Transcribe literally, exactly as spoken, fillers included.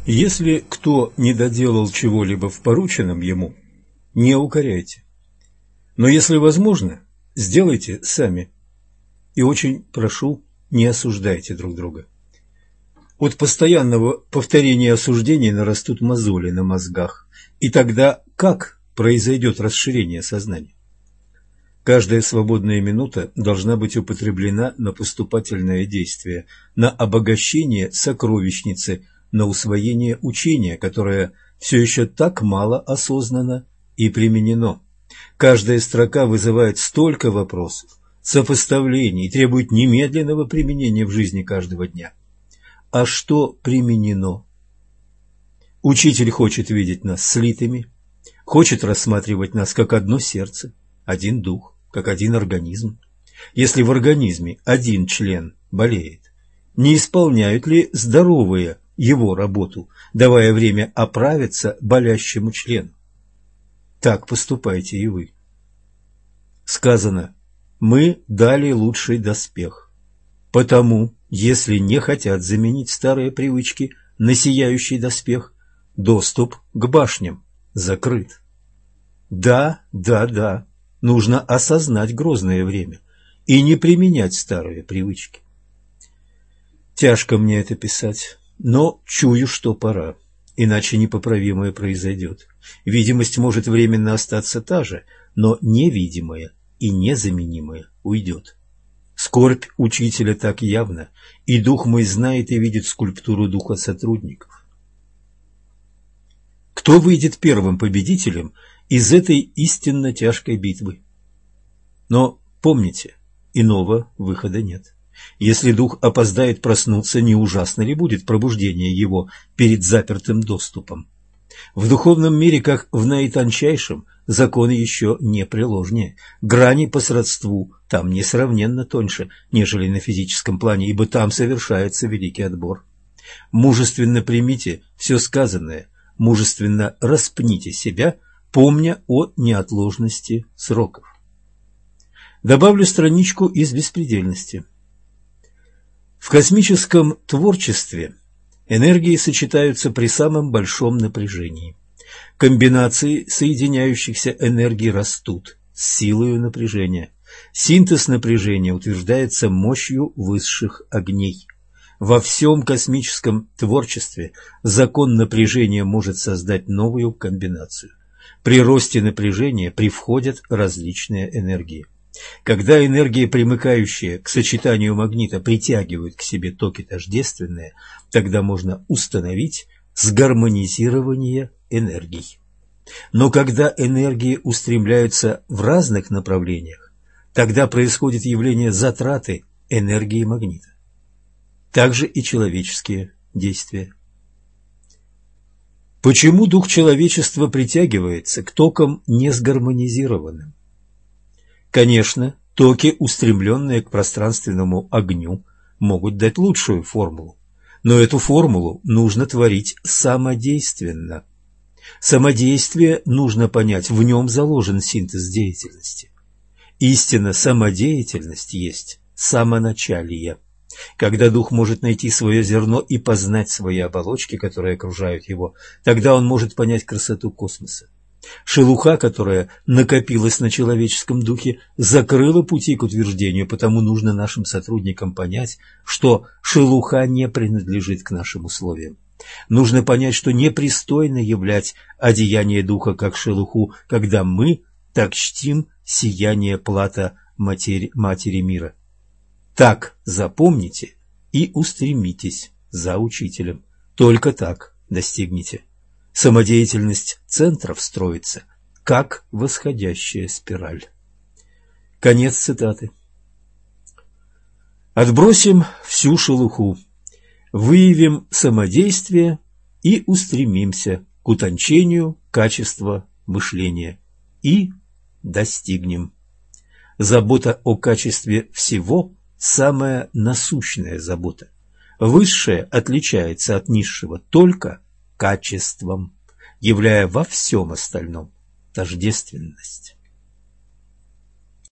Если кто не доделал чего-либо в порученном ему, не укоряйте. Но если возможно, сделайте сами. И очень прошу, не осуждайте друг друга. От постоянного повторения осуждений нарастут мозоли на мозгах. И тогда как произойдет расширение сознания? Каждая свободная минута должна быть употреблена на поступательное действие, на обогащение сокровищницы, на усвоение учения, которое все еще так мало осознано и применено. Каждая строка вызывает столько вопросов, сопоставлений, требует немедленного применения в жизни каждого дня. А что применено? Учитель хочет видеть нас слитыми, хочет рассматривать нас как одно сердце, один дух, как один организм. Если в организме один член болеет, не исполняют ли здоровые его работу, давая время оправиться болящему члену? Так поступайте и вы. Сказано: мы дали лучший доспех. Потому, если не хотят заменить старые привычки на сияющий доспех, доступ к башням закрыт. Да, да, да, нужно осознать грозное время и не применять старые привычки. Тяжко мне это писать, но чую, что пора, иначе непоправимое произойдет. Видимость может временно остаться та же, но невидимая и незаменимая уйдет. Скорбь учителя так явна, и дух мой знает и видит скульптуру духа сотрудников. Кто выйдет первым победителем из этой истинно тяжкой битвы? Но помните, иного выхода нет. Если дух опоздает проснуться, не ужасно ли будет пробуждение его перед запертым доступом? В духовном мире, как в наитончайшем, законы еще непреложнее. Грани по сродству там несравненно тоньше, нежели на физическом плане, ибо там совершается великий отбор. Мужественно примите все сказанное, мужественно распните себя, помня о неотложности сроков. Добавлю страничку из беспредельности. В космическом творчестве энергии сочетаются при самом большом напряжении. Комбинации соединяющихся энергий растут с силой напряжения. Синтез напряжения утверждается мощью высших огней. Во всем космическом творчестве закон напряжения может создать новую комбинацию. При росте напряжения привходят различные энергии. Когда энергии, примыкающие к сочетанию магнита, притягивают к себе токи тождественные, тогда можно установить сгармонизирование энергий. Но когда энергии устремляются в разных направлениях, тогда происходит явление затраты энергии магнита. Также и человеческие действия. Почему дух человечества притягивается к токам несгармонизированным? Конечно, токи, устремленные к пространственному огню, могут дать лучшую формулу, но эту формулу нужно творить самодейственно. Самодействие нужно понять, в нем заложен синтез деятельности. Истинно, самодеятельность есть самоначалие. Когда дух может найти свое зерно и познать свои оболочки, которые окружают его, тогда он может понять красоту космоса. Шелуха, которая накопилась на человеческом духе, закрыла пути к утверждению, потому нужно нашим сотрудникам понять, что шелуха не принадлежит к нашим условиям. Нужно понять, что непристойно являть одеяние духа как шелуху, когда мы так чтим сияние плата матери, матери мира. Так запомните и устремитесь за учителем. Только так достигнете. Самодеятельность центров строится, как восходящая спираль. Конец цитаты. Отбросим всю шелуху, выявим самодействие и устремимся к утончению качества мышления и достигнем. Забота о качестве всего – самая насущная забота. Высшее отличается от низшего только качеством, являя во всем остальном тождественность.